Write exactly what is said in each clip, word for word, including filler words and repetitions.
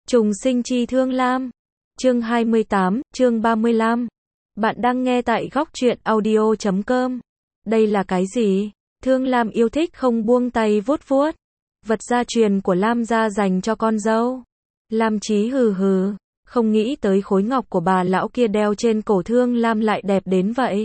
Trùng sinh chi Thương Lam. Chương hai mươi tám, chương ba mươi lăm. Bạn đang nghe tại góc truyện audio chấm com. Đây là cái gì? Thương Lam yêu thích không buông tay vuốt vuốt. Vật gia truyền của Lam gia dành cho con dâu. Lam Chí hừ hừ, không nghĩ tới khối ngọc của bà lão kia đeo trên cổ Thương Lam lại đẹp đến vậy.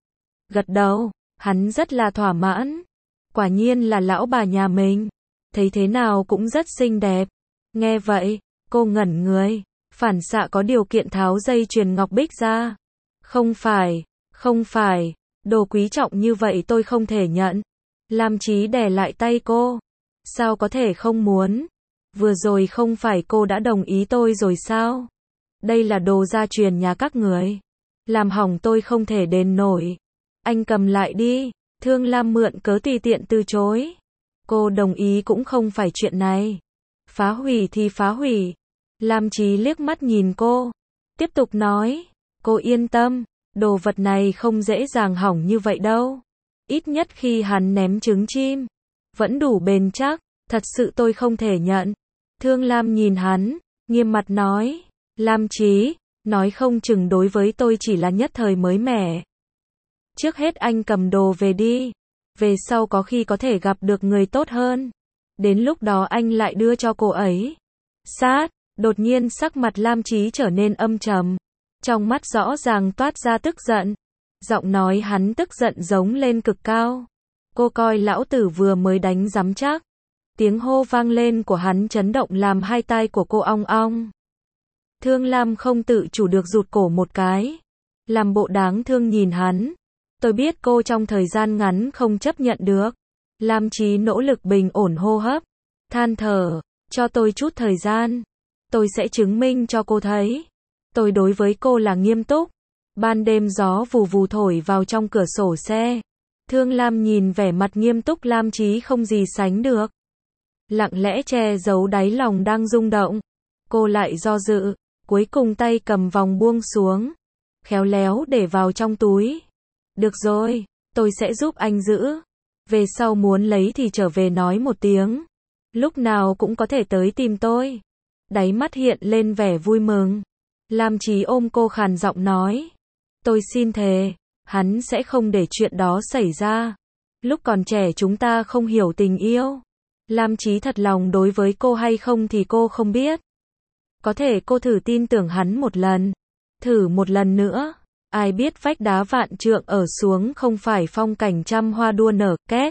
Gật đầu, hắn rất là thỏa mãn. Quả nhiên là lão bà nhà mình. Thấy thế nào cũng rất xinh đẹp. Nghe vậy, cô ngẩn người, phản xạ có điều kiện tháo dây chuyền ngọc bích ra. Không phải, không phải, đồ quý trọng như vậy tôi không thể nhận. Lam Chí đè lại tay cô. Sao có thể không muốn? Vừa rồi không phải cô đã đồng ý tôi rồi sao? Đây là đồ gia truyền nhà các người. Làm hỏng tôi không thể đền nổi. Anh cầm lại đi. Thương Lam mượn cớ tùy tiện từ chối. Cô đồng ý cũng không phải chuyện này. Phá hủy thì phá hủy. Lam Chí liếc mắt nhìn cô. Tiếp tục nói. Cô yên tâm. Đồ vật này không dễ dàng hỏng như vậy đâu. Ít nhất khi hắn ném trứng chim. Vẫn đủ bền chắc. Thật sự tôi không thể nhận. Thương Lam nhìn hắn. Nghiêm mặt nói. Lam Chí. Nói không chừng đối với tôi chỉ là nhất thời mới mẻ. Trước hết anh cầm đồ về đi. Về sau có khi có thể gặp được người tốt hơn. Đến lúc đó anh lại đưa cho cô ấy. Sát, đột nhiên sắc mặt Lam Chí trở nên âm trầm. Trong mắt rõ ràng toát ra tức giận. Giọng nói hắn tức giận giống lên cực cao. Cô coi lão tử vừa mới đánh rắm chắc. Tiếng hô vang lên của hắn chấn động làm hai tai của cô ong ong. Thương Lam không tự chủ được rụt cổ một cái. Làm bộ đáng thương nhìn hắn. Tôi biết cô trong thời gian ngắn không chấp nhận được. Lam Chí nỗ lực bình ổn hô hấp. Than thở, cho tôi chút thời gian. Tôi sẽ chứng minh cho cô thấy. Tôi đối với cô là nghiêm túc. Ban đêm gió vù vù thổi vào trong cửa sổ xe. Thương Lam nhìn vẻ mặt nghiêm túc Lam Chí không gì sánh được. Lặng lẽ che giấu đáy lòng đang rung động. Cô lại do dự, cuối cùng tay cầm vòng buông xuống. Khéo léo để vào trong túi. Được rồi, tôi sẽ giúp anh giữ. Về sau muốn lấy thì trở về nói một tiếng. Lúc nào cũng có thể tới tìm tôi. Đáy mắt hiện lên vẻ vui mừng. Lam Chí ôm cô khàn giọng nói. Tôi xin thề, hắn sẽ không để chuyện đó xảy ra. Lúc còn trẻ chúng ta không hiểu tình yêu. Lam Chí thật lòng đối với cô hay không thì cô không biết. Có thể cô thử tin tưởng hắn một lần. Thử một lần nữa. Ai biết vách đá vạn trượng ở xuống không phải phong cảnh trăm hoa đua nở, két.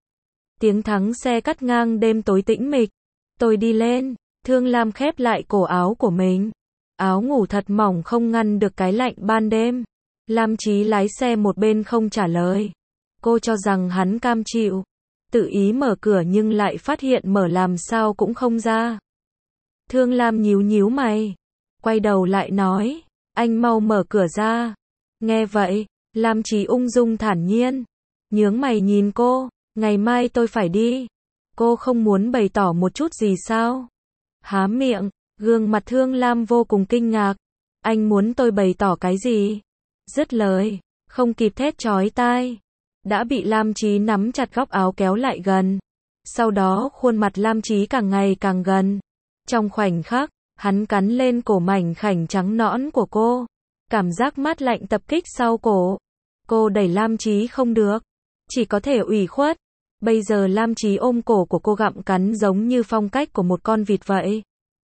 Tiếng thắng xe cắt ngang đêm tối tĩnh mịch. Tôi đi lên, Thương Lam khép lại cổ áo của mình. Áo ngủ thật mỏng không ngăn được cái lạnh ban đêm. Lam Chí lái xe một bên không trả lời. Cô cho rằng hắn cam chịu. Tự ý mở cửa nhưng lại phát hiện mở làm sao cũng không ra. Thương Lam nhíu nhíu mày. Quay đầu lại nói. Anh mau mở cửa ra. Nghe vậy, Lam Chí ung dung thản nhiên. Nhướng mày nhìn cô. Ngày mai tôi phải đi. Cô không muốn bày tỏ một chút gì sao? Há miệng, gương mặt Thương Lam vô cùng kinh ngạc. Anh muốn tôi bày tỏ cái gì? Dứt lời, không kịp thét chói tai. Đã bị Lam Chí nắm chặt góc áo kéo lại gần. Sau đó khuôn mặt Lam Chí càng ngày càng gần. Trong khoảnh khắc, hắn cắn lên cổ mảnh khảnh trắng nõn của cô. Cảm giác mát lạnh tập kích sau cổ. Cô đẩy Lam Chí không được. Chỉ có thể ủy khuất. Bây giờ Lam Chí ôm cổ của cô gặm cắn giống như phong cách của một con vịt vậy.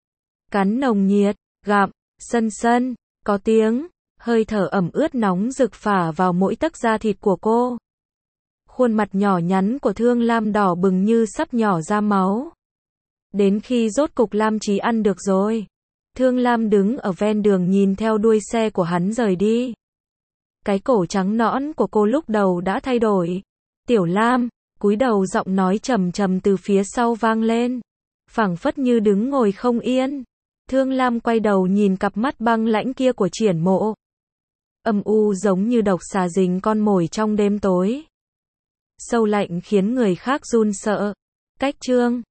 Cắn nồng nhiệt, gặm, sân sân, có tiếng, hơi thở ẩm ướt nóng rực phả vào mỗi tấc da thịt của cô. Khuôn mặt nhỏ nhắn của Thương Lam đỏ bừng như sắp nhỏ ra máu. Đến khi rốt cục Lam Chí ăn được rồi. Thương Lam đứng ở ven đường nhìn theo đuôi xe của hắn rời đi. Cái cổ trắng nõn của cô lúc đầu đã thay đổi. Tiểu Lam, cúi đầu giọng nói trầm trầm từ phía sau vang lên. Phảng phất như đứng ngồi không yên. Thương Lam quay đầu nhìn cặp mắt băng lãnh kia của Triển Mộ. Âm u giống như độc xà rình con mồi trong đêm tối. Sâu lạnh khiến người khác run sợ. Cách chương